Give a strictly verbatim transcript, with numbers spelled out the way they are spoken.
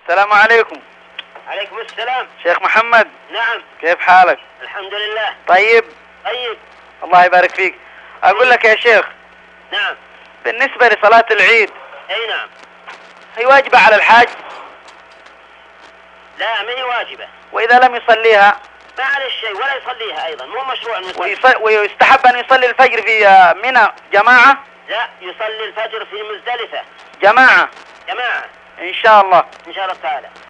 السلام عليكم. عليكم السلام. شيخ محمد. نعم. كيف حالك؟ الحمد لله. طيب. طيب. الله يبارك فيك. أقول لك يا شيخ. نعم. بالنسبة لصلاة العيد. أي نعم. هي واجبة على الحاج؟ لا، ما هي واجبة. وإذا لم يصليها؟ ما عليه شيء ولا يصليها أيضا، مو مشروع أن يصلي. ويصل... ويستحب أن يصلي الفجر في منى جماعة؟ لا، يصلي الفجر في مزدلفة جماعة. جماعة إن شاء الله. إن شاء الله تعالى.